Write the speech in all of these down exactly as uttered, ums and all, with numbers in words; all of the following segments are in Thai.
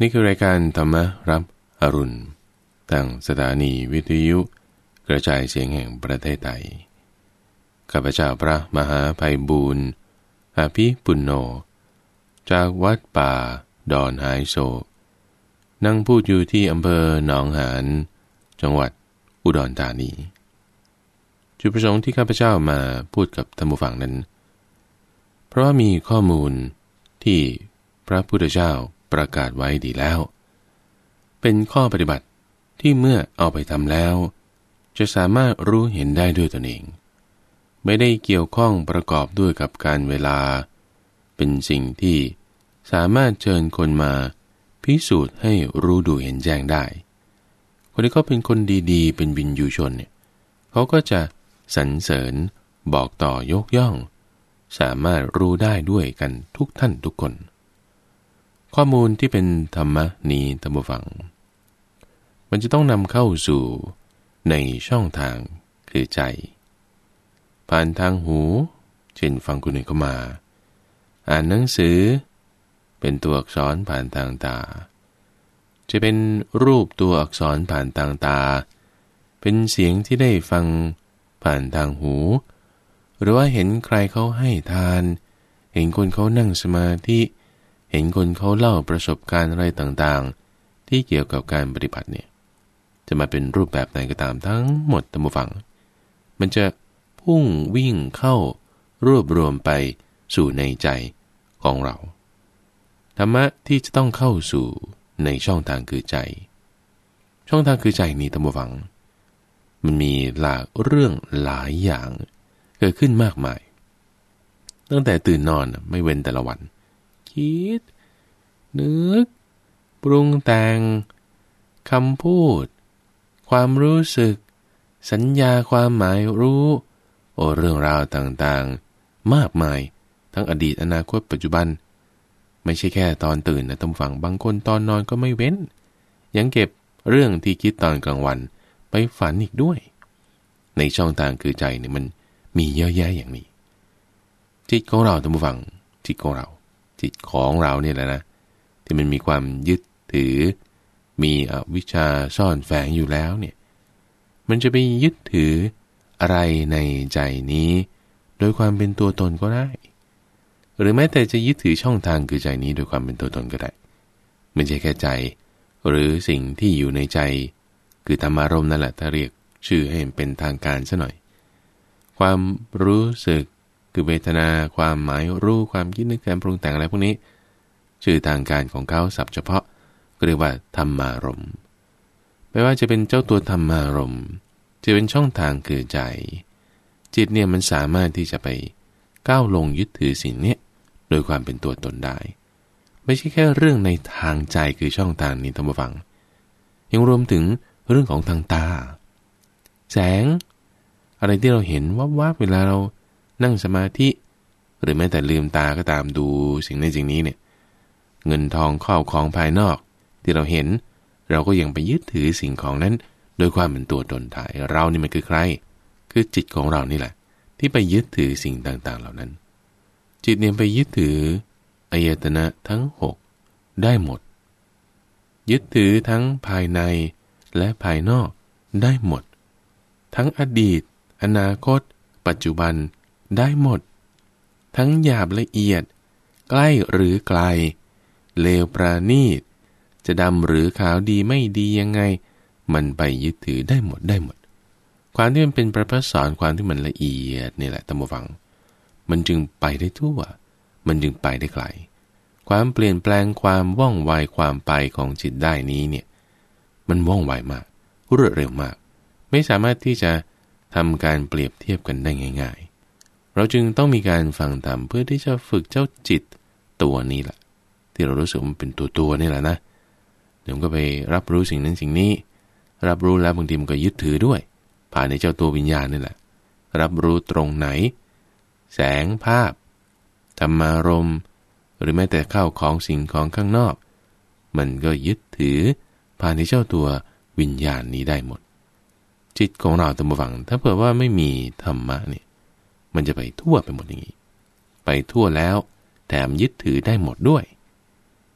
นี่คือรายการธรรมรับอรุณทางสถานีวิทยุกระจายเสียงแห่งประเทศไทยข้าพเจ้าพระมหาไพบูลย์อาภิปุณโญจากวัดป่าดอนหายโศกนั่งพูดอยู่ที่อำเภอหนองหานจังหวัดอุดรธานีจุดประสงค์ที่ข้าพเจ้ามาพูดกับท่านผู้ฟังนั้นเพราะว่ามีข้อมูลที่พระพุทธเจ้าประกาศไว้ดีแล้วเป็นข้อปฏิบัติที่เมื่อเอาไปทำแล้วจะสามารถรู้เห็นได้ด้วยตนเองไม่ได้เกี่ยวข้องประกอบด้วยกับการเวลาเป็นสิ่งที่สามารถเชิญคนมาพิสูจน์ให้รู้ดูเห็นแจ้งได้คนที่เขาเป็นคนดีๆเป็นวินยูชนเนี่ยเขาก็จะสรรเสริญบอกต่อยกย่องสามารถรู้ได้ด้วยกันทุกท่านทุกคนข้อมูลที่เป็นธรรมะนี้ท่านผู้ฟังมันจะต้องนำเข้าสู่ในช่องทางคือใจผ่านทางหูเช่นฟังคนอื่นเข้ามาอ่านหนังสือเป็นตัวอักษรผ่านทางตาจะเป็นรูปตัวอักษรผ่านทางตาเป็นเสียงที่ได้ฟังผ่านทางหูหรือว่าเห็นใครเขาให้ทานเห็นคนเขานั่งสมาธิเห็นคนเขาเล่าประสบการณ์อะไรต่างๆที่เกี่ยวกับการปฏิบัติเนี่ยจะมาเป็นรูปแบบไหนก็ตามทั้งหมดท่านผู้ฟังมันจะพุ่งวิ่งเข้ารวบรวมไปสู่ในใจของเราธรรมะที่จะต้องเข้าสู่ในช่องทางคือใจช่องทางคือใจนี้ท่านผู้ฟังมันมีหลากเรื่องหลายอย่างเกิดขึ้นมากมายตั้งแต่ตื่นนอนไม่เว้นแต่ละวันคิดนึกปรุงแต่งคำพูดความรู้สึกสัญญาความหมายรู้โอ้เรื่องราวต่างๆมากมายทั้งอดีตอนาคตปัจจุบันไม่ใช่แค่ตอนตื่นนะท่านผู้ฟังบางคนตอนนอนก็ไม่เว้นยังเก็บเรื่องที่คิดตอนกลางวันไปฝันอีกด้วยในช่องทางคือใจเนี่ยมันมีเยอะแยะอย่างนี้จิตของเราท่านผู้ฟังจิตของเราจิตของเราเนี่ยแหละนะที่มันมีความยึดถือมีอวิชชาซ่อนแฝงอยู่แล้วเนี่ยมันจะไปยึดถืออะไรในใจนี้โดยความเป็นตัวตนก็ได้หรือแม้แต่จะยึดถือช่องทางคือใจนี้โดยความเป็นตัวตนก็ได้ไม่ใช่แค่ใจหรือสิ่งที่อยู่ในใจคือธรรมารมณ์นั่นแหละถ้าเรียกชื่อให้เป็นทางการซะหน่อยความรู้สึกคือเวทนาความหมายรู้ความคิดนึกการปรุงแต่งอะไรพวกนี้ชื่อทางการของเขาศัพท์เฉพาะก็เรียกว่าธรรมารมณ์ไม่ว่าจะเป็นเจ้าตัวธรรมารมณ์จะเป็นช่องทางคือใจจิตเนี่ยมันสามารถที่จะไปก้าวลงยึดถือสิ่งนี้โดยความเป็นตัวตนได้ไม่ใช่แค่เรื่องในทางใจคือช่องทางนี้ท่านผู้ฟังยังรวมถึงเรื่องของทางตาแสงอะไรที่เราเห็นวับๆเวลาเรานั่งสมาธิหรือแม้แต่ลืมตาก็ตามดูสิ่งในสิ่งนี้เนี่ยเงินทองข้าวของภายนอกที่เราเห็นเราก็ยังไปยึดถือสิ่งของนั้นโดยความเป็นตัวตนถ่ายเรานี่มันคือใครคือจิตของเรานี่แหละที่ไปยึดถือสิ่งต่างๆเหล่านั้นจิตเนี่ยไปยึดถืออายตนะทั้งหกได้หมดยึดถือทั้งภายในและภายนอกได้หมดทั้งอดีตอนาคตปัจจุบันได้หมดทั้งหยาบละเอียดใกล้หรือไกลเลวปราณีตจะดำหรือขาวดีไม่ดียังไงมันไปยึดถือได้หมดได้หมดความที่มันเป็นประภัสสรความที่มันละเอียดนี่แหละท่านผู้ฟังมันจึงไปได้ทั่วมันจึงไปได้ไกลความเปลี่ยนแปลงความว่องไวความไปของจิตได้นี้เนี่ยมันว่องไวมากรวดเร็วมากไม่สามารถที่จะทำการเปรียบเทียบกันได้ง่ายๆเราจึงต้องมีการฟังธรรมเพื่อที่จะฝึกเจ้าจิตตัวนี้แหละที่เรารู้สึกมันเป็นตัวตัวนี่แหละนะเดี๋ยวก็ไปรับรู้สิ่งนั้นสิ่งนี้รับรู้แล้วบางทีมันก็ยึดถือด้วยผ่านในเจ้าตัววิญญาณนี่แหละรับรู้ตรงไหนแสงภาพธรรมารมณ์หรือแม้แต่ข้าวของสิ่งของข้างนอกมันก็ยึดถือผ่านในเจ้าตัววิญญาณนี้ได้หมดจิตของเราท่านผู้ฟังถ้าเผื่อว่าไม่มีธรรมะเนี่ยมันจะไปทั่วไปหมดอย่างนี้ไปทั่วแล้วแถมยึดถือได้หมดด้วย แต่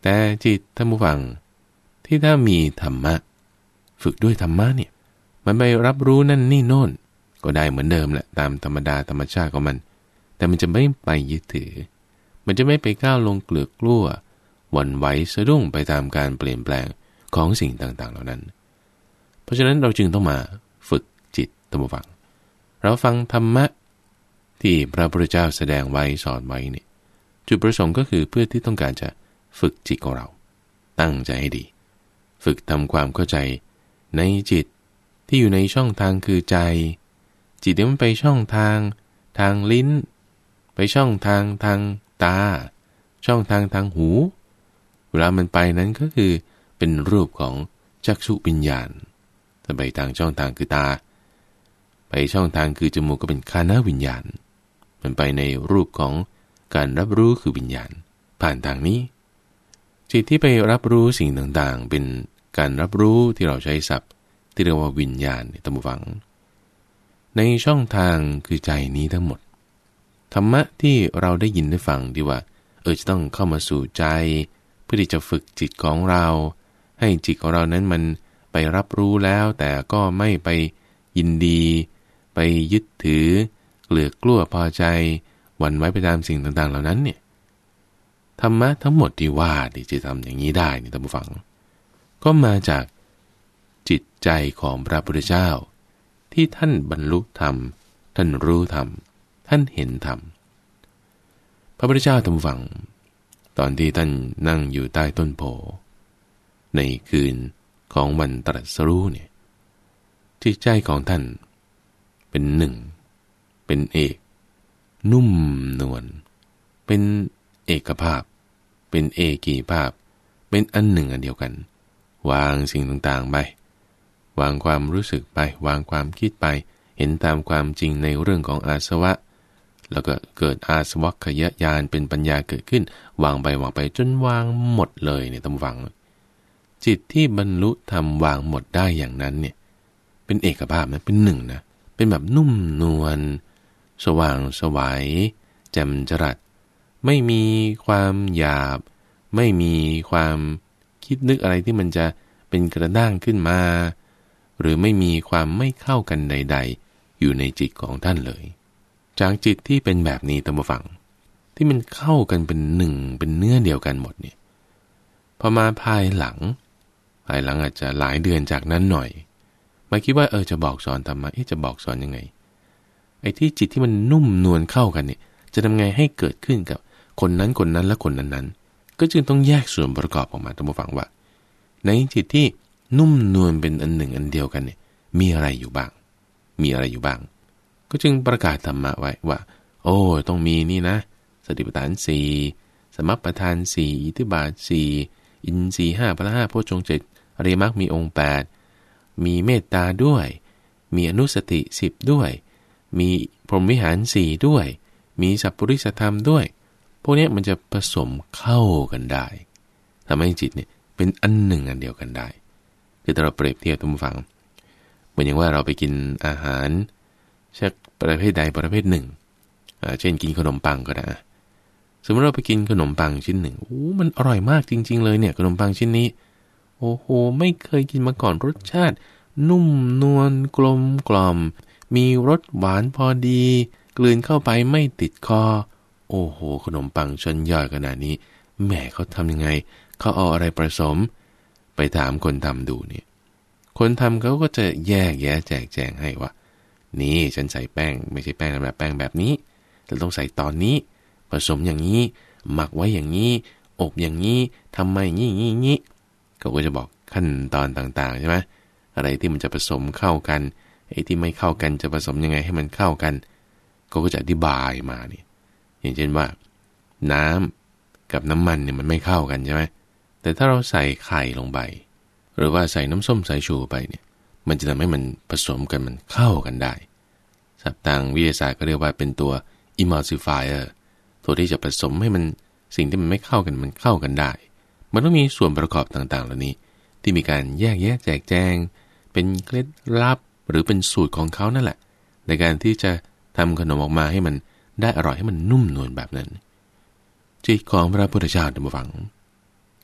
แต่จิตท่านผู้ฟังที่ถ้ามีธรรมะฝึกด้วยธรรมะเนี่ยมันไปรับรู้นั่นนี่โน่นก็ได้เหมือนเดิมแหละตามธรรมดาธรรมชาติของมันแต่มันจะไม่ไปยึดถือมันจะไม่ไปก้าวลงเกลือกกลั้วหวั่นไหวสะดุ้งไปตามการเปลี่ยนแปลงของสิ่งต่างๆเหล่านั้นเพราะฉะนั้นเราจึงต้องมาฝึกจิตท่านผู้ฟังเราฟังธรรมะที่พระพุทธเจ้าแสดงไว้สอนไว้เนี่ยจุดประสงค์ก็คือเพื่อที่ต้องการจะฝึกจิตของเราตั้งใจให้ดีฝึกทำความเข้าใจในจิตที่อยู่ในช่องทางคือใจจิตเนี่ยมันไปช่องทางทางลิ้นไปช่องทางทางตาช่องทางทางหูเวลามันไปนั้นก็คือเป็นรูปของจักษุวิญญาณถ้าไปทางช่องทางคือตาไปช่องทางคือจมูกก็เป็นคานวิญญาณมันไปในรูปของการรับรู้คือวิญญาณผ่านทางนี้จิตที่ไปรับรู้สิ่งต่างๆเป็นการรับรู้ที่เราใช้ศัพท์ที่เรียกว่าวิญญาณในตัมฟังในช่องทางคือใจนี้ทั้งหมดธรรมะที่เราได้ยินได้ฟังที่ว่าเออจะต้องเข้ามาสู่ใจเพื่อที่จะฝึกจิตของเราให้จิตของเรานั้นมันไปรับรู้แล้วแต่ก็ไม่ไปยินดีไปยึดถือเกลือกกลั้วพอใจหวั่นไหวไปตามสิ่งต่างๆเหล่านั้นเนี่ยธรรมะทั้งหมดที่ว่าที่จะทำอย่างนี้ได้นี่ท่านผู้ฟังก็มาจากจิตใจของพระพุทธเจ้าที่ท่านบรรลุธรรมท่านรู้ธรรมท่านเห็นธรรมพระพุทธเจ้าท่านผู้ฟังตอนที่ท่านนั่งอยู่ใต้ต้นโพในคืนของวันตรัสรู้เนี่ยจิตใจของท่านเป็นหนึ่งเป็นเอกนุ่มนวลเป็นเอกภาพเป็นเอกีภาพเป็นอันหนึ่งอันเดียวกันวางสิ่งต่างๆไปวางความรู้สึกไปวางความคิดไปเห็นตามความจริงในเรื่องของอาสวะแล้วก็เกิดอาสวัคยญาณเป็นปัญญาเกิดขึ้นวางไปวางไปจนวางหมดเลยเนี่ยท่านฟังจิตที่บรรลุธรรมวางหมดได้อย่างนั้นเนี่ยเป็นเอกภาพนะเป็นหนึ่งนะเป็นแบบนุ่มนวลสว่างไสวแจ่มจรัสไม่มีความหยาบไม่มีความคิดนึกอะไรที่มันจะเป็นกระด้างขึ้นมาหรือไม่มีความไม่เข้ากันใดๆอยู่ในจิตของท่านเลยจากจิตที่เป็นแบบนี้ท่านผู้ฟังที่มันเข้ากันเป็นหนึ่งเป็นเนื้อเดียวกันหมดเนี่ยพอมาภายหลังภายหลังอาจจะหลายเดือนจากนั้นหน่อยมาคิดว่าเออจะบอกสอนธรรมะเอ๊ะจะบอกสอนยังไงไอ้ที่จิตที่มันนุ่มนวลเข้ากันเนี่ยจะทำไงให้เกิดขึ้นกับคนนั้นคนนั้นและคนนั้นๆก็จึงต้องแยกส่วนประกอบออกมาท่านผู้ฟังว่าในจิตที่นุ่มนวลเป็นอันหนึ่งอันเดียวกันเนี่ยมีอะไรอยู่บ้างมีอะไรอยู่บ้างก็จึงประกาศธรรมะไว้ว่าโอ้ต้องมีนี่นะสติปัฏฐานสี่สมัปปทานสี่อิทธิบาทสี่อินทรีย์ห้าพละห้าโพชฌงค์เจ็ดอริยมรรคมีองค์แปดมีเมตตาด้วยมีอนุสติสิบด้วยมีพรหมวิหารสี่ด้วยมีสัพพุริสธรรมด้วยพวกนี้มันจะผสมเข้ากันได้ทำให้จิตเนี่ยเป็นอันหนึ่งอันเดียวกันได้คือถ้าเราเปรียบเทียบทุกฝั่งเหมือนอย่างว่าเราไปกินอาหารชักประเภทใดประเภทหนึ่งเช่นกินขนมปังก็ได้สมมติเราไปกินขนมปังชิ้นหนึ่งโอ้มันอร่อยมากจริงๆเลยเนี่ยขนมปังชิ้นนี้โอ้โหไม่เคยกินมาก่อนรสชาตินุ่มนวลกลมกล่อมมีรสหวานพอดีกลืนเข้าไปไม่ติดคอโอ้โหขนมปังชั้นยอดขนาดนี้แหมเขาทำยังไงเขาเอาอะไรผสมไปถามคนทำดูเนี่ยคนทำเขาก็จะแยกแยะแจกแจงให้ว่านี่ฉันใส่แป้งไม่ใช่แป้งแบบแป้งแบบนี้เราต้องใส่ตอนนี้ผสมอย่างนี้หมักไว้อย่างนี้อบอย่างนี้ทำไมงี้งี้งี้เขาก็จะบอกขั้นตอนต่างๆใช่ไหมอะไรที่มันจะผสมเข้ากันไอ้ที่ไม่เข้ากันจะผสมยังไงให้มันเข้ากันเขาก็จะอธิบายมานี่อย่างเช่นว่าน้ำกับน้ำมันเนี่ยมันไม่เข้ากันใช่ไหมแต่ถ้าเราใส่ไข่ลงไปหรือว่าใส่น้ำส้มสายชูไปเนี่ยมันจะทำให้มันผสมกันมันเข้ากันได้ศัพท์ทางวิทยาศาสตร์ก็เรียกว่าเป็นตัว emulsifier ตัวที่จะผสมให้มันสิ่งที่มันไม่เข้ากันมันเข้ากันได้มันต้องมีส่วนประกอบต่างๆเหล่านี้ที่มีการแยกแยะแจกแจงเป็นเคล็ดลับหรือเป็นสูตรของเขานั่นแหละในการที่จะทำขนมออกมาให้มันได้อร่อยให้มันนุ่มนวลแบบนั้นจิตของพระพุทธเจ้าท่านผู้ฟัง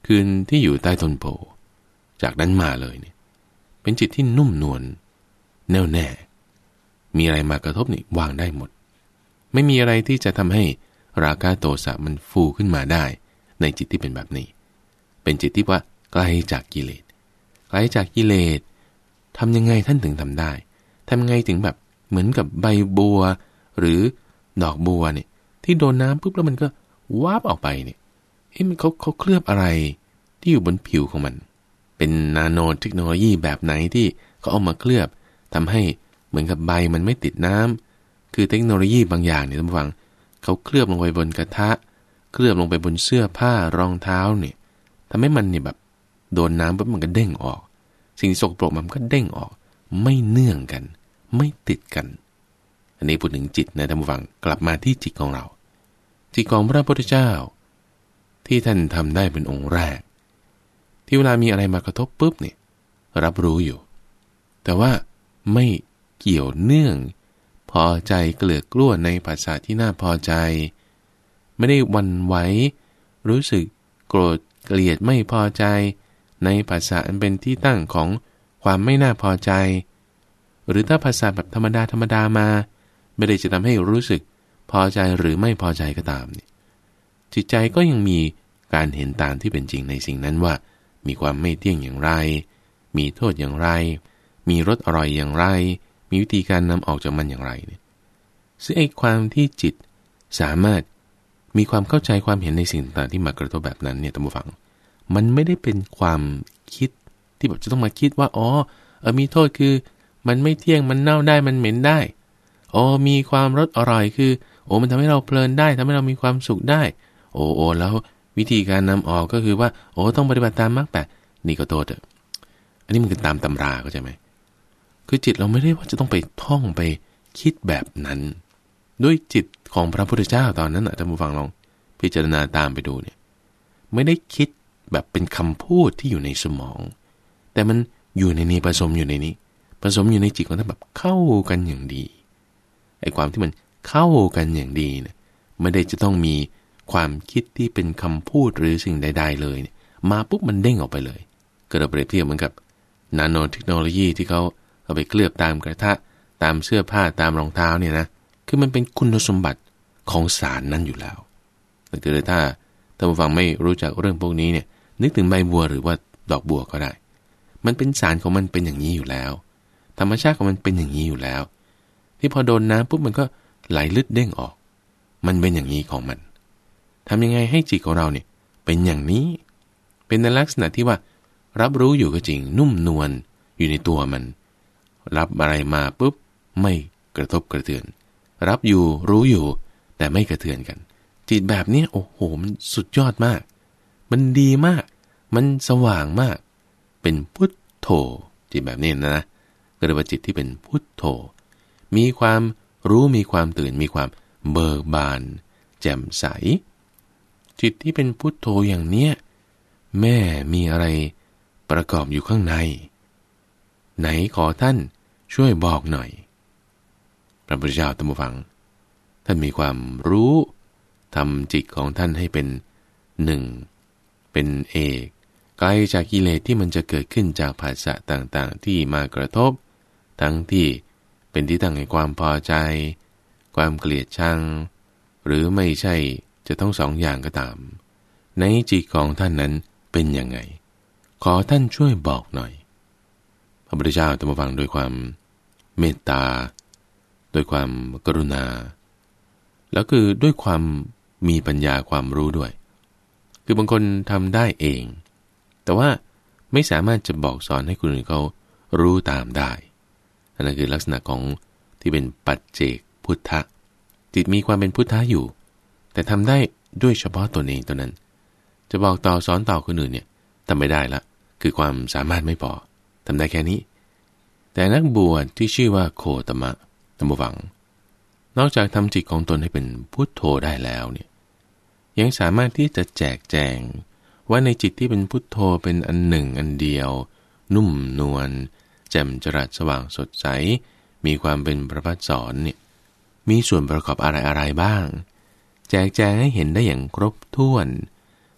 คืนที่อยู่ใต้ต้นโพจากนั้นมาเลยเนี่ยเป็นจิตที่นุ่มนวลแน่วแน่มีอะไรมากระทบนี่วางได้หมดไม่มีอะไรที่จะทำให้ราคะโทสะมันฟูขึ้นมาได้ในจิตที่เป็นแบบนี้เป็นจิตที่ว่าไกลจากกิเลสไกลจากกิเลสทำยังไงท่านถึงทำได้ทำยังไงถึงแบบเหมือนกับใบบัวหรือดอกบัวเนี่ยที่โดนน้ำปุ๊บแล้วมันก็วาบออกไปเนี่ยเอ๊ะมันเขาเขาเคลือบอะไรที่อยู่บนผิวของมันเป็นนาโนเทคโนโลยีแบบไหนที่เขาเอามาเคลือบทำให้เหมือนกับใบมันไม่ติดน้ำคือเทคโนโลยีบางอย่างเนี่ยท่านผู้ฟังเขาเคลือบลงไปบนกระทะเคลือบลงไปบนเสื้อผ้ารองเท้าเนี่ยทำให้มันเนี่ยแบบโดนน้ำปุ๊บมันก็เด้งออกสิ่งสกปรกมันก็เด้งออกไม่เนื่องกันไม่ติดกันอันนี้พูดถึงจิตนะท่านผู้ฟังกลับมาที่จิตของเราจิตของพระพุทธเจ้าที่ท่านทำได้เป็นองค์แรกที่เวลามีอะไรมากระทบปุ๊บเนี่ยรับรู้อยู่แต่ว่าไม่เกี่ยวเนื่องพอใจเกลือกกลั้วในภาษาที่น่าพอใจไม่ได้หวั่นไหวรู้สึกโกรธเกลียดไม่พอใจในภาษาอันเป็นที่ตั้งของความไม่น่าพอใจหรือถ้าภาษาแบบธรรมดาธรรมดามาไม่ได้จะทำให้รู้สึกพอใจหรือไม่พอใจก็ตามเนี่ยจิตใจก็ยังมีการเห็นตามที่เป็นจริงในสิ่งนั้นว่ามีความไม่เที่ยงอย่างไรมีโทษอย่างไรมีรสอร่อยอย่างไรมีวิธีการนำออกจากมันอย่างไรเนี่ยซึ่งไอ้ความที่จิตสามารถมีความเข้าใจความเห็นในสิ่งต่างๆที่มากระทบแบบนั้นเนี่ยท่านผู้ฟังมันไม่ได้เป็นความคิดที่แบบจะต้องมาคิดว่าอ๋อเออมีโทษคือมันไม่เที่ยงมันเน่าได้มันเหม็นได้อ๋อมีความรสอร่อยคือโอ้มันทำให้เราเพลินได้ทำให้เรามีความสุขได้โอ้โอ้แล้ววิธีการนำออกก็คือว่าโอ้ต้องปฏิบัติตามมรรคแปดนี่ก็โทษเถอะอันนี้มันคือตามตำราเข้าใจไหมคือจิตเราไม่ได้ว่าจะต้องไปท่องไปคิดแบบนั้นด้วยจิตของพระพุทธเจ้าตอนนั้นนะท่านผู้ฟังลองพิจารณาตามไปดูเนี่ยไม่ได้คิดแบบเป็นคำพูดที่อยู่ในสมองแต่มันอยู่ในนี้ผสมอยู่ในนี้ผสมอยู่ในจิตของท่านแบบเข้ากันอย่างดีไอ้ความที่มันเข้ากันอย่างดีเนี่ยไม่ได้จะต้องมีความคิดที่เป็นคำพูดหรือสิ่งใดๆเลยเนี่ยมาปุ๊บมันเด้งออกไปเลยก็เราเปรียบเทียบเหมือนกับนาโนเทคโนโลยีที่เขาเอาไปเคลือบตามกระทะตามเสื้อผ้าตามรองเท้าเนี่ยนะคือมันเป็นคุณสมบัติของสารนั้นอยู่แล้วแต่คือถ้าท่านผู้ฟังไม่รู้จักเรื่องพวกนี้เนี่ยนึกถึงใบบัวหรือว่าดอกบัวก็ได้มันเป็นสารของมันเป็นอย่างนี้อยู่แล้วธรรมชาติของมันเป็นอย่างนี้อยู่แล้วที่พอโดนน้ำปุ๊บมันก็ไหลลึดเด้งออกมันเป็นอย่างนี้ของมันทำยังไงให้จิตของเราเนี่ยเป็นอย่างนี้เป็นในลักษณะที่ว่ารับรู้อยู่ก็จริงนุ่มนวลอยู่ในตัวมันรับอะไรมาปุ๊บไม่กระทบกระเทือนรับอยู่รู้อยู่แต่ไม่กระเทือนกันจิตแบบนี้โอ้โหมันสุดยอดมากมันดีมากมันสว่างมากเป็นพุทโธจิตแบบนี้นะก็เรียกว่าจิตที่เป็นพุทโธมีความรู้มีความตื่นมีความเบิกบานแจ่มใสจิตที่เป็นพุทโธอย่างเนี้ยแม่มีอะไรประกอบอยู่ข้างในไหนขอท่านช่วยบอกหน่อยพระพุทธเจ้าท่านผู้ฟังท่านมีความรู้ทำจิตของท่านให้เป็นหนึ่งเป็นเอกไกลจากกิเลสที่มันจะเกิดขึ้นจากภาษาต่างๆที่มากระทบทั้งที่เป็นที่ตั้งแห่งความพอใจความเกลียดชังหรือไม่ใช่จะต้องสองอย่างก็ตามในจิตของท่านนั้นเป็นยังไงขอท่านช่วยบอกหน่อยพระพุทธเจ้าท่านผู้ฟังด้วยความเมตตาด้วยความกรุณาแล้วคือด้วยความมีปัญญาความรู้ด้วยคือบางคนทำได้เองแต่ว่าไม่สามารถจะบอกสอนให้คนอื่นเขารู้ตามได้อันนั้นคือลักษณะของที่เป็นปัจเจกพุทธะจิตมีความเป็นพุทธะอยู่แต่ทำได้ด้วยเฉพาะตนเองตัวนั้นจะบอกต่อสอนต่อคนอื่นเนี่ยทำไม่ได้ละคือความสามารถไม่พอทำได้แค่นี้แต่นักบวชที่ชื่อว่าโคตมะท่านผู้ฟังนอกจากทำจิตของตนให้เป็นพุทโธได้แล้วเนี่ยยังสามารถที่จะแจกแจงว่าในจิตที่เป็นพุทโธเป็นอันหนึ่งอันเดียวนุ่มนวลแจ่มจรัสสว่างสดใสมีความเป็นประภัสสรเนี่ยมีส่วนประกอบอะไรอะไรบ้างแจกแจงให้เห็นได้อย่างครบถ้วน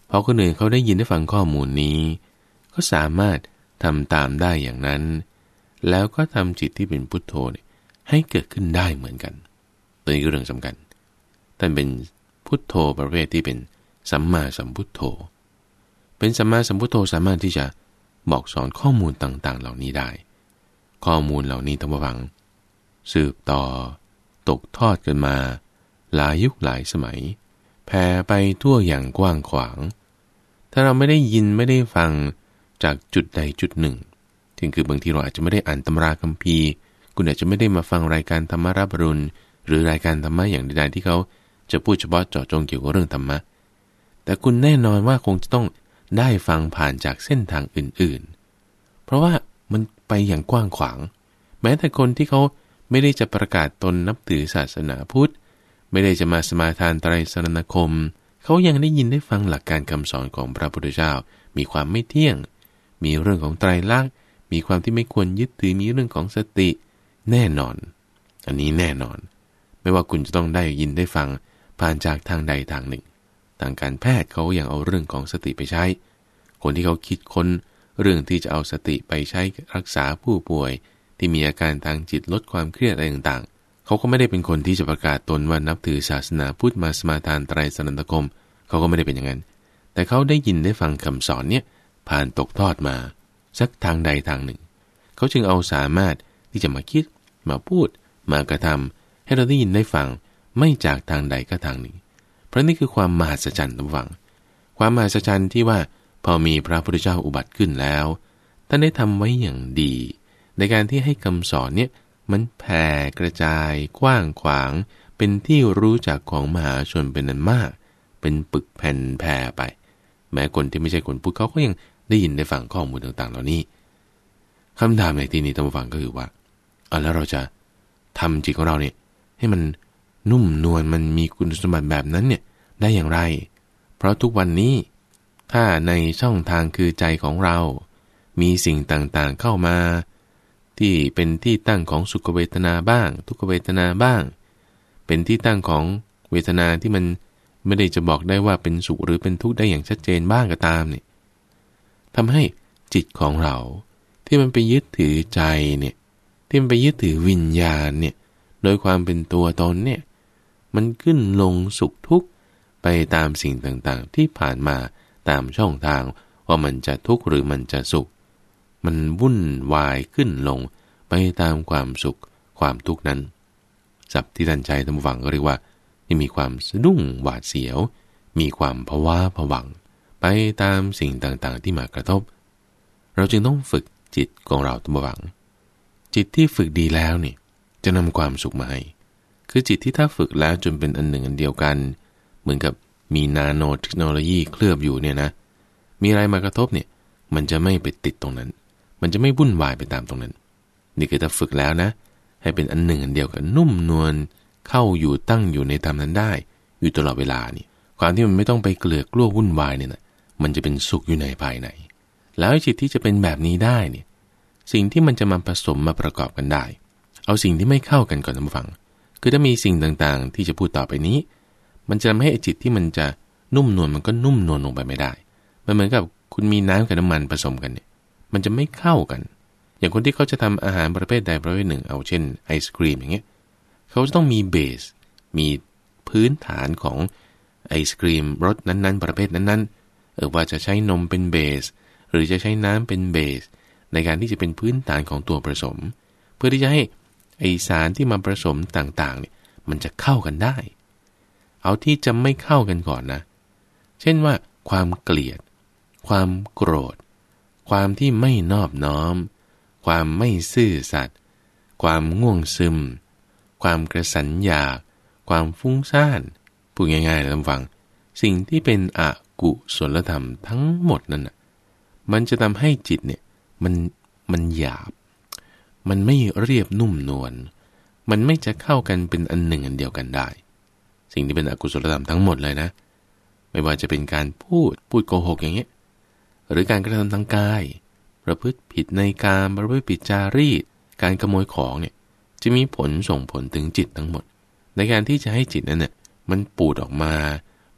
พอคนอื่นเขาได้ยินได้ฟังข้อมูลนี้ก็สามารถทำตามได้อย่างนั้นแล้วก็ทำจิตที่เป็นพุทโธให้เกิดขึ้นได้เหมือนกันตัวนี้คือเรื่องสำคัญท่านเป็นพุทโธประเภทที่เป็นสัมมาสัมพุทโธเป็นสัมมาสัมพุทโธสามารถที่จะบอกสอนข้อมูลต่างๆเหล่านี้ได้ข้อมูลเหล่านี้ทั้งหมดสืบต่อตกทอดกันมาหลายยุคหลายสมัยแผ่ไปทั่วอย่างกว้างขวางถ้าเราไม่ได้ยินไม่ได้ฟังจากจุดใดจุดหนึ่งถึงคือบางทีเราอาจจะไม่ได้อ่านตำราคัมภีร์คุณอาจจะไม่ได้มาฟังรายการธรรมรับอรุณหรือรายการธรรมะอย่างใดๆที่เขาจะพูดเฉพาะเจาะจงเกี่ยวกับเรื่องธรรมะแต่คุณแน่นอนว่าคงจะต้องได้ฟังผ่านจากเส้นทางอื่นๆเพราะว่ามันไปอย่างกว้างขวางแม้แต่คนที่เขาไม่ได้จะประกาศตนนับถือศาสนาพุทธไม่ได้จะมาสมาทานไตรสรณคมเขายังได้ยินได้ฟังหลักการคำสอนของพระพุทธเจ้ามีความไม่เที่ยงมีเรื่องของไตรลักษณ์มีความที่ไม่ควรยึดถือมีเรื่องของสติแน่นอนอันนี้แน่นอนไม่ว่าคุณจะต้องได้ยินได้ฟังผ่านจากทางใดทางหนึ่งทางการแพทย์เขายังเอาเรื่องของสติไปใช้คนที่เขาคิดค้นเรื่องที่จะเอาสติไปใช้รักษาผู้ป่วยที่มีอาการทางจิตลดความเครียดอะไรต่างๆเขาก็ไม่ได้เป็นคนที่จะประกาศตนว่านับถือศาสนาพุทธมาสมาทานไตรสรณคมเขาก็ไม่ได้เป็นอย่างนั้นแต่เขาได้ยินได้ฟังคำสอนเนี่ยผ่านตกทอดมาสักทางใดทางหนึ่งเขาจึงเอาสามารถที่จะมาคิดมาพูดมากระทำให้เราได้ยินได้ฟังไม่จากทางใดก็ทางหนึ่งเพราะนี่คือความมหัศจรรย์ทุกฝังความมหัศจรรย์ที่ว่าพอมีพระพุทธเจ้าอุบัติขึ้นแล้วท่านได้ทำไว้อย่างดีในการที่ให้คำสอนเนี่ยมันแผ่กระจายกว้างขวางเป็นที่รู้จักของมหาชนเป็นอันมากเป็นปึกแผ่นแผ่ไปแม้คนที่ไม่ใช่คนพุทธเขาก็ยังได้ยินได้ฟังข้อมูลต่างๆเหล่านี้คำถามในที่นี้ท่านผู้ฟังก็คือว่าเอาแล้วเราจะทำจิตของเราเนี่ยให้มันนุ่มนวลมันมีคุณสมบัติแบบนั้นเนี่ยได้อย่างไรเพราะทุกวันนี้ถ้าในช่องทางคือใจของเรามีสิ่งต่างๆเข้ามาที่เป็นที่ตั้งของสุขเวทนาบ้างทุกขเวทนาบ้างเป็นที่ตั้งของเวทนาที่มันไม่ได้จะบอกได้ว่าเป็นสุขหรือเป็นทุกข์ได้อย่างชัดเจนบ้างก็ตามเนี่ยทำให้จิตของเราที่มันไปยึดถือใจเนี่ยที่มันไปยึดถือวิญญาณเนี่ยโดยความเป็นตัวตนเนี่ยมันขึ้นลงสุขทุกข์ไปตามสิ่งต่างๆที่ผ่านมาตามช่องทางว่ามันจะทุกข์หรือมันจะสุขมันวุ่นวายขึ้นลงไปตามความสุขความทุกข์นั้นศัพท์ที่ท่านใช้ท่านผู้ฟังก็เรียกว่าที่มีความสะดุ้งหวาดเสียวมีความภาวะผวังไปตามสิ่งต่างๆที่มากระทบเราจึงต้องฝึกจิตของเราท่านผู้ฟังจิตที่ฝึกดีแล้วนี่จะนำความสุขมาให้คือจิตที่ถ้าฝึกแล้วจนเป็นอันหนึ่งอันเดียวกันเหมือนกับมีนาโนเทคโนโลยีเคลือบอยู่เนี่ยนะมีอะไรมากระทบเนี่ยมันจะไม่ไปติดตรงนั้นมันจะไม่วุ่นวายไปตามตรงนั้นนี่คือถ้าฝึกแล้วนะให้เป็นอันหนึ่งอันเดียวกันนุ่มนวลเข้าอยู่ตั้งอยู่ในธรรมนั้นได้อยู่ตลอดเวลานี่ความที่มันไม่ต้องไปเกลือกกลัววุ่นวายเนี่ยนะมันจะเป็นสุขอยู่ในภายในแล้วจิตที่จะเป็นแบบนี้ได้เนี่ยสิ่งที่มันจะมาผสมมาประกอบกันได้เอาสิ่งที่ไม่เข้ากันก่อนท่านผู้ฟังคือถ้ามีสิ่งต่างๆที่จะพูดต่อไปนี้มันจะทำให้จิตที่มันจะนุ่มนวลมันก็นุ่มนวลลงไปไม่ได้มันเหมือนกับคุณมีน้ำกับน้ำมันผสมกันเนี่ยมันจะไม่เข้ากันอย่างคนที่เขาจะทำอาหารประเภทใดประเภทหนึ่งเอาเช่นไอศกรีมอย่างเงี้ยเขาจะต้องมีเบสมีพื้นฐานของไอศกรีมรสนั้นๆประเภทนั้นๆเออว่าจะใช้นมเป็นเบสหรือจะใช้น้ำเป็นเบสในการที่จะเป็นพื้นฐานของตัวผสมเพื่อที่จะให้ไอสารที่มาผสมต่างๆเนี่ยมันจะเข้ากันได้เอาที่จะไม่เข้ากันก่อนนะเช่นว่าความเกลียดความโกรธความที่ไม่นอบน้อมความไม่ซื่อสัตย์ความง่วงซึมความกระสันอยากความฟุ้งซ่านพูดง่ายๆนะท่านฟังสิ่งที่เป็นอกุศลธรรมทั้งหมดนั่นน่ะมันจะทำให้จิตเนี่ยมันมันหยาบมันไม่เรียบนุ่มนวลมันไม่จะเข้ากันเป็นอันหนึ่งอันเดียวกันได้สิ่งที่เป็นอกุศลธรรมทั้งหมดเลยนะไม่ว่าจะเป็นการพูดพูดโกหกอย่างเงี้ยหรือการกระทำทางกายประพฤติผิดในกามประพฤติผิดจารีตการขโมยของเนี่ยจะมีผลส่งผลถึงจิตทั้งหมดในการที่จะให้จิตนั้นเนี่ยมันปูดออกมา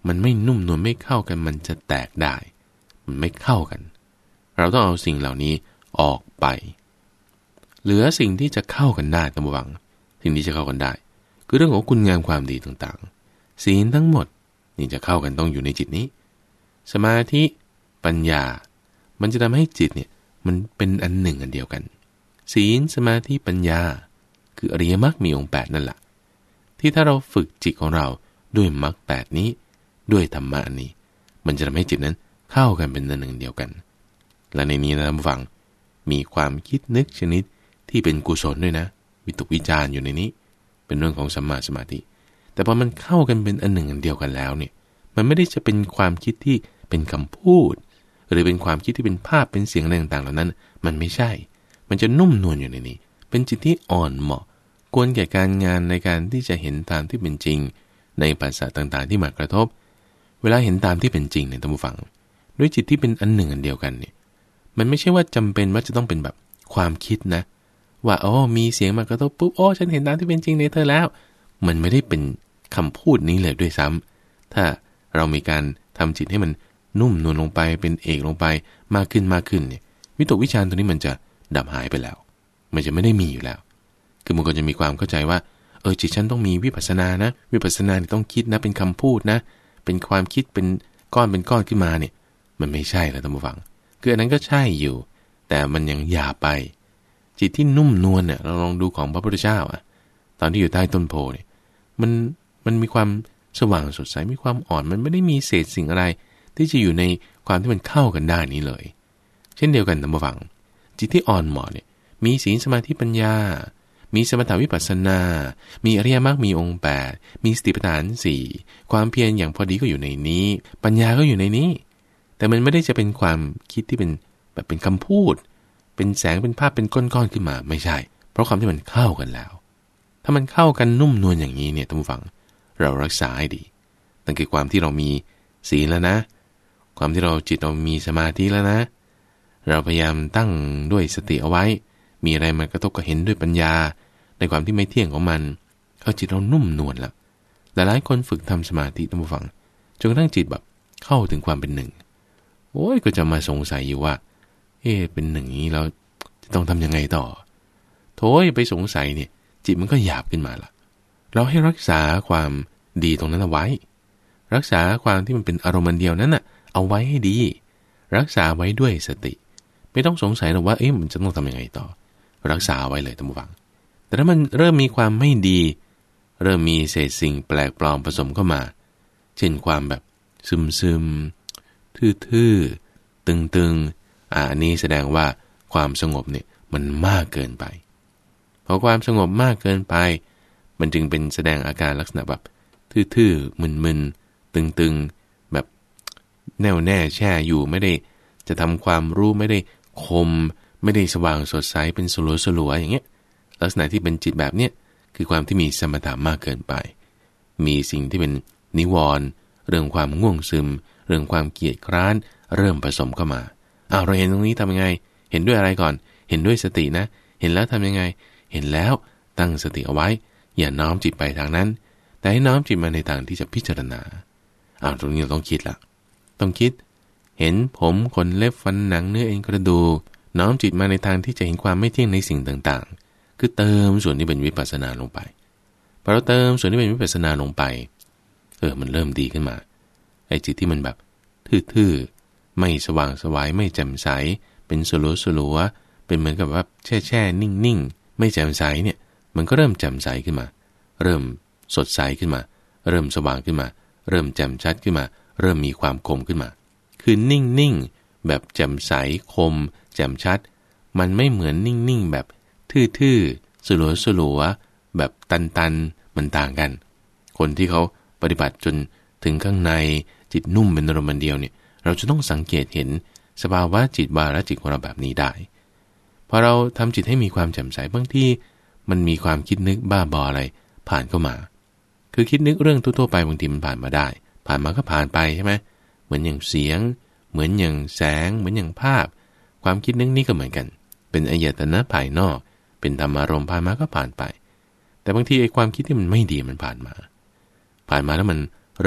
มันไม่นุ่มนวลไม่เข้ากันมันจะแตกได้มันไม่เข้ากันเราต้องเอาสิ่งเหล่านี้ออกไปเหลือสิ่งที่จะเข้ากันได้ตั้งหวังสิ่งที่จะเข้ากันได้คือเรื่องของคุณงามความดีต่างๆศีลทั้งหมดนี่จะเข้ากันต้องอยู่ในจิตนี้สมาธิปัญญามันจะทำให้จิตเนี่ยมันเป็นอันหนึ่งอันเดียวกันศีลสมาธิปัญญาคืออริยมรรคมีองค์แปดนั่นแหละที่ถ้าเราฝึกจิตของเราด้วยมรรคแปดนี้ด้วยธรรมะนี้มันจะทำให้จิตนั้นเข้ากันเป็นอันหนึ่งเดียวกันและในนี้นะท่านผู้ฟังมีความคิดนึกชนิดที่เป็นกุศลด้วยนะวิตกวิจารอยู่ในนี้เป็นเรื่องของสัมมาสมาธิแต่พอมันเข้ากันเป็นอันหนึ่งอันเดียวกันแล้วเนี่ยมันไม่ได้จะเป็นความคิดที่เป็นคำพูดหรือเป็นความคิดที่เป็นภาพเป็นเสียงอะไรต่างๆเหล่านั้นมันไม่ใช่มันจะนุ่มนวลอยู่ในนี้เป็นจิตที่อ่อนเหมาะควรแก่การงานในการที่จะเห็นตามที่เป็นจริงในภาษาต่างๆที่มากระทบเวลาเห็นตามที่เป็นจริงในท่านผู้ฟังด้วยจิตที่เป็นอันหนึ่งอันเดียวกันเนี่ยมันไม่ใช่ว่าจำเป็นว่าจะต้องเป็นแบบความคิดนะว่าอ๋อมีเสียงมากระทบปุ๊บโอ้ฉันเห็นตามที่เป็นจริงในเธอแล้วมันไม่ได้เป็นคำพูดนี้เลยด้วยซ้ำถ้าเรามีการทำจิตให้มันนุ่มนวลลงไปเป็นเอกลงไปมากขึ้นมากขึ้นเนี่ยวิตกวิจารตัวนี้มันจะดับหายไปแล้วมันจะไม่ได้มีอยู่แล้วคือมันก็จะมีความเข้าใจว่าเออจิตฉันต้องมีวิปัสสนานะวิปัสสนาต้องคิดนะเป็นคำพูดนะเป็นความคิดเป็นก้อนเป็นก้อนขึ้นมาเนี่ยมันไม่ใช่แล้วท่านผู้ฟังคืออันนั้นก็ใช่อยู่แต่มันยังหยาบไปจิตที่นุ่มนวลเนี่ยเราลองดูของพระพุทธเจ้าอ่ะตอนที่อยู่ใต้ต้นโพเนี่ยมันมันมีความสว่างสดใสมีความอ่อนมันไม่ได้มีเศษสิ่งอะไรที่จะอยู่ในความที่มันเข้ากันได้นี้เลยเช่นเดียวกันท่านผู้ฟังจิตที่อ่อนเหมาะเนี่ยมีศีลสมาธิปัญญามีสมถาวิปัสสนามีอริยมรรคมีองค์แปดมีสติปัฏฐานสี่ความเพียรอย่างพอดีก็อยู่ในนี้ปัญญาก็อยู่ในนี้แต่มันไม่ได้จะเป็นความคิดที่เป็นแบบเป็นคำพูดเป็นแสงเป็นภาพเป็นก้อนๆขึ้นมาไม่ใช่เพราะความที่มันเข้ากันแล้วถ้ามันเข้ากันนุ่มนวลอย่างนี้เนี่ยท่านผู้ฟังเรารักษาให้ดีนั่นคือความที่เรามีศีลแล้วนะความที่เราจิตเรามีสมาธิแล้วนะเราพยายามตั้งด้วยสติเอาไว้มีอะไรมากระทบก็เห็นด้วยปัญญาในความที่ไม่เที่ยงของมันเอาจิตเรานุ่มนวลแล้วหลายๆคนฝึกทำสมาธิท่านผู้ฟังจนกระทั่งจิตแบบเข้าถึงความเป็นหนึ่งโอ้ยก็จะมาสงสัยอยู่ว่าเอ๊ะเป็นหนึ่งนี้เราจะต้องทำยังไงต่อโถยไปสงสัยเนี่ยจิตมันก็หยาบขึ้นมาละเราให้รักษาความดีตรงนั้นเอาไว้รักษาความที่มันเป็นอารมณ์เดียวนั้นน่ะเอาไว้ให้ดีรักษาไว้ด้วยสติไม่ต้องสงสัยหรอกว่าเอ๊ะมันจะต้องทำยังไงต่อรักษาไว้เลยท่านผู้ฟังแต่ถ้ามันเริ่มมีความไม่ดีเริ่มมีเศษสิ่งแปลกปลอมผสมเข้ามาเช่นความแบบซึมๆทื่อๆตึงๆอ่าอันนี้แสดงว่าความสงบเนี่ยมันมากเกินไปพอความสงบมากเกินไปมันจึงเป็นแสดงอาการลักษณะแบบทื่อๆมึนๆตึงๆแบบแน่วแน่แช่อยู่ไม่ได้จะทำความรู้ไม่ได้คมไม่ได้สว่างสดใสเป็นสลัวสลัวอย่างเงี้ยลักษณะที่เป็นจิตแบบเนี้ยคือความที่มีสมถะมากเกินไปมีสิ่งที่เป็นนิวรณ์เรื่องความง่วงซึมเรื่องความเกียจคร้านเริ่มผสมเข้ามาอ้าวเราเห็นตรงนี้ทำยังไงเห็นด้วยอะไรก่อนเห็นด้วยสตินะเห็นแล้วทำยังไงเห็นแล้วตั้งสติเอาไว้อย่าน้อมจิตไปทางนั้นแต่ให้น้อมจิตมาในทางที่จะพิจารณาอ้าวตรงนี้เราต้องคิดละต้องคิดเห็นผมขนเล็บฟันหนังเนื้อเอ็นกระดูกน้อมจิตมาในทางที่จะเห็นความไม่เที่ยงในสิ่งต่างๆคือเติมส่วนที่เป็นวิปัสสนาลงไปพอเราเติมส่วนที่เป็นวิปัสสนาลงไปเออมันเริ่มดีขึ้นมาไอ้จิตที่มันแบบทื่อๆไม่สว่างสวายไม่แจ่มใสเป็นสลัวสลัวเป็นเหมือนกับว่าแช่แช่นิ่งๆไม่แจ่มใสเนี่ยมันก็เริ่มแจ่มใสขึ้นมาเริ่มสดใสขึ้นมาเริ่มสว่างขึ้นมาเริ่มแจ่มชัดขึ้นมาเริ่มมีความคมขึ้นมาคือนิ่งๆแบบแจ่มใสคมแจ่มชัดมันไม่เหมือนนิ่งๆแบบทื่อๆสลัวสลัวแบบตันๆมันต่างกันคนที่เขาปฏิบัติจนถึงข้างในจิตนุ่มเป็นอารมณ์เดียวเนี่ยเราจะต้องสังเกตเห็นสภาวะจิตวาระจิตของเราแบบนี้ได้พอเราทำจิตให้มีความแจ่มใสบางทีมันมีความคิดนึกบ้าบออะไรผ่านเข้ามาคือคิดนึกเรื่องทั่วๆไปบางทีมันผ่านมาได้ผ่านมาก็ผ่านไปใช่ไหมเหมือนอย่างเสียงเหมือนอย่างแสงเหมือนอย่างภาพความคิดนึกนี้ก็เหมือนกันเป็นอายตนะภายนอกเป็นธรรมารมณ์ผ่านมาก็ผ่านไปแต่บางทีไอ้ความคิดที่มันไม่ดีมันผ่านมาผ่านมาแล้วมันเริ่ม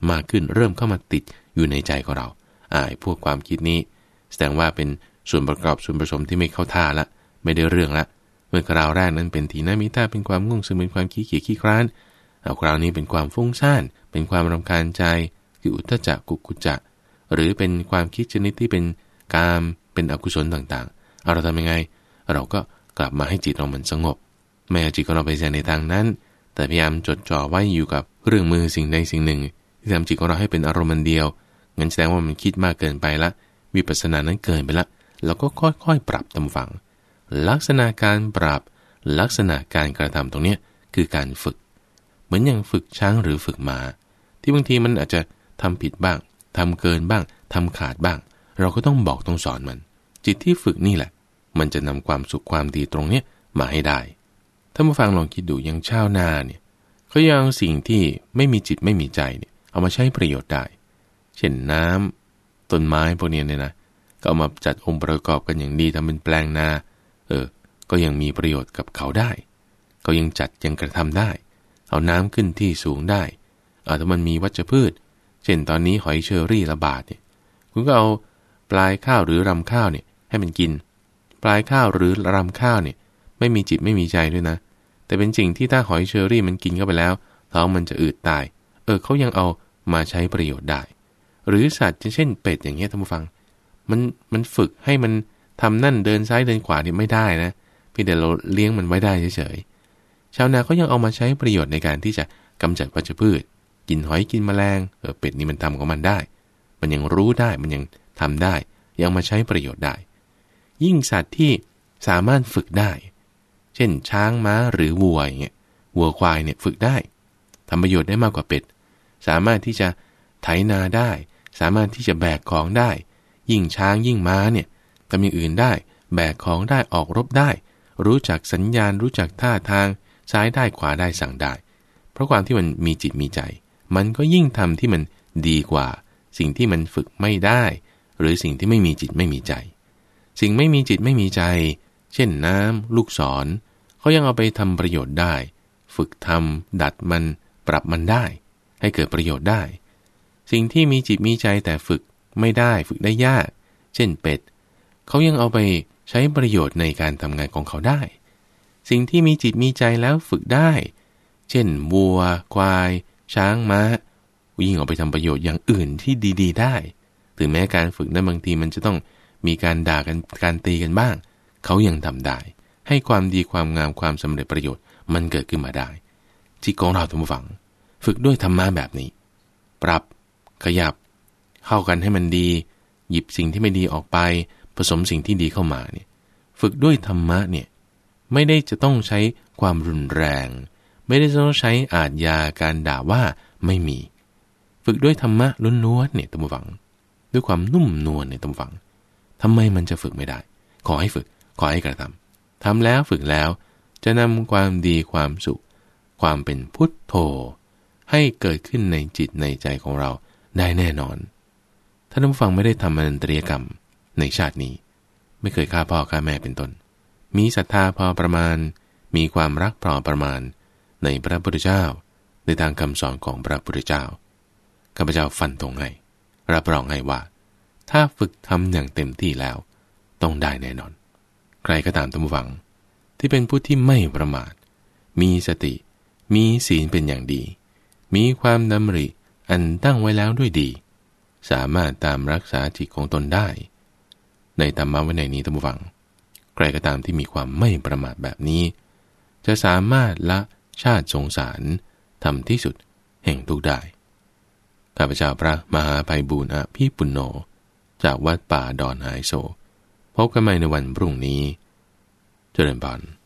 มากขึ้นเริ่มเข้ามาติดอยู่ในใจของเราอ่าพวกความคิดนี้แสดงว่าเป็นส่วนประกอบส่วนผสมที่ไม่เข้าท่าละไม่ได้เรื่องละเมื่อคราวแรกนั้นเป็นทีนามิตาเป็นความง่วงซึมเป็นความขี้เกียจขี้คร้านเอาคราวนี้เป็นความฟุ้งซ่านเป็นความรำคาญใจคืออุทธัจจะกุกุจจะหรือเป็นความคิดชนิดที่เป็นกามเป็นอกุศลต่างๆเอาเราทำยังไงเราก็กลับมาให้จิตเรามันสงบไม่เอาจิตของเราไปแช่ในทางนั้นแต่พยายามจดจ่อไว้อยู่กับเรื่องมือสิ่งใดสิ่งหนึ่งที่ทำจิตของเราให้เป็นอารมณ์เดียวงั้นแสดงว่ามันคิดมากเกินไปละวิปัสสนานั้นเกินไปละเราก็ค่อยๆปรับตามฝังลักษณะการปรับลักษณะการกระทำตรงนี้คือการฝึกเหมือนอย่างฝึกช้างหรือฝึกม้าที่บางทีมันอาจจะทำผิดบ้างทำเกินบ้างทำขาดบ้างเราก็ต้องบอกต้องสอนมันจิตที่ฝึกนี่แหละมันจะนำความสุขความดีตรงนี้มาให้ได้ถ้ามาฟังลองคิดดูอย่างชาวนาเนี่ยเขายังเอาสิ่งที่ไม่มีจิตไม่มีใจเนี่ยเอามาใช้ประโยชน์ได้เช่นน้ำต้นไม้พวกนี้เนี่ยนะก็เอามาจัดองค์ประกอบกันอย่างดีทำเป็นแปลงนาเออก็ยังมีประโยชน์กับเขาได้ก็ยังจัดยังกระทำได้เอาน้ำขึ้นที่สูงได้เอาถ้ามันมีวัชพืชเช่นตอนนี้หอยเชอรี่ระบาดเนี่ยคุณก็เอาปลายข้าวหรือรำข้าวเนี่ยให้มันกินปลายข้าวหรือรำข้าวเนี่ยไม่มีจิตไม่มีใจด้วยนะแต่เป็นสิ่งที่ถ้าหอยเชอรี่มันกินเข้าไปแล้วท้องมันจะอืดตายเออเขายังเอามาใช้ประโยชน์ได้หรือสัตว์เช่นเป็ดอย่างเงี้ยท่านผู้ฟังมันมันฝึกให้มันทำนั่นเดินซ้ายเดินขวาเนี่ยไม่ได้นะเพียงแต่เราเลี้ยงมันไว้ได้เฉยๆชาวนาเขายังเอามาใช้ประโยชน์ในการที่จะกำจัดวัชพืชกินหอยกินแมลงเออเป็ดนี่มันทำของมันได้มันยังรู้ได้มันยังทำได้ยังมาใช้ประโยชน์ได้ยิ่งสัตว์ที่สามารถฝึกได้เช่นช้างม้าหรือวัวอย่างเงี้ยวัวควายเนี่ยฝึกได้ทำประโยชน์ได้มากกว่าเป็ดสามารถที่จะไถนาได้สามารถที่จะแบกของได้ยิ่งช้างยิ่งม้าเนี่ยทำอย่างอื่นได้แบกของได้ออกรบได้รู้จักสัญญาณรู้จักท่าทางซ้ายได้ขวาได้สั่งได้เพราะความที่มันมีจิตมีใจมันก็ยิ่งทำที่มันดีกว่าสิ่งที่มันฝึกไม่ได้หรือสิ่งที่ไม่มีจิตไม่มีใจสิ่งไม่มีจิตไม่มีใจเช่นน้ำลูกศรเขายังเอาไปทำประโยชน์ได้ฝึกทำดัดมันปรับมันได้ให้เกิดประโยชน์ได้สิ่งที่มีจิตมีใจแต่ฝึกไม่ได้ฝึกได้ยากเช่นเป็ดเขายังเอาไปใช้ประโยชน์ในการทำงานของเขาได้สิ่งที่มีจิตมีใจแล้วฝึกได้เช่นวัวควายช้างม้ายิ่งเอาไปทำประโยชน์อย่างอื่นที่ดีๆได้ถึงแม้การฝึกนั้นบางทีมันจะต้องมีการด่ากันการตีกันบ้างเขายังทำได้ให้ความดีความงามความสำเร็จประโยชน์มันเกิดขึ้นมาได้จิตของเราทุกฝังฝึกด้วยธรรมะแบบนี้ปรับขยับเข้ากันให้มันดีหยิบสิ่งที่ไม่ดีออกไปผสมสิ่งที่ดีเข้ามาเนี่ยฝึกด้วยธรรมะเนี่ยไม่ได้จะต้องใช้ความรุนแรงไม่ได้ต้องใช้อาทยาการด่าว่าไม่มีฝึกด้วยธรรมะล้วนๆเนี่ยท่านผู้ฟังด้วยความนุ่มนวลเนี่ยท่านผู้ฟังทำไมมันจะฝึกไม่ได้ขอให้ฝึกขอให้กระทำทำแล้วฝึกแล้วจะนำความดีความสุขความเป็นพุทโธให้เกิดขึ้นในจิตในใจของเราได้แน่นอนท่านผู้ฟังไม่ได้ทำอนันตริยกรรมในชาตินี้ไม่เคยฆ่าพ่อฆ่าแม่เป็นต้นมีศรัทธาพอประมาณมีความรักพอประมาณในพระพุทธเจ้าในทางคำสอนของพระพุทธเจ้าข้าพเจ้าฟันธงให้รับรองให้ว่าถ้าฝึกทำอย่างเต็มที่แล้วต้องได้แน่นอนใครก็ตามท่านผู้ฟังที่เป็นผู้ที่ไม่ประมาทมีสติมีศีลเป็นอย่างดีมีความดำริอันตั้งไว้แล้วด้วยดีสามารถตามรักษาจิตของตนได้ในธรรมะวินัยนี้ท่านผู้ฟังใครก็ตามที่มีความไม่ประมาทแบบนี้จะสามารถละชาติสงสารทำที่สุดแห่งทุกข์ได้ข้าพเจ้าพระมหาไพบูลย์อภิปุณโญจากวัดป่าดอนหายโศกพบกันใหม่ในวันพรุ่งนี้เจริญพร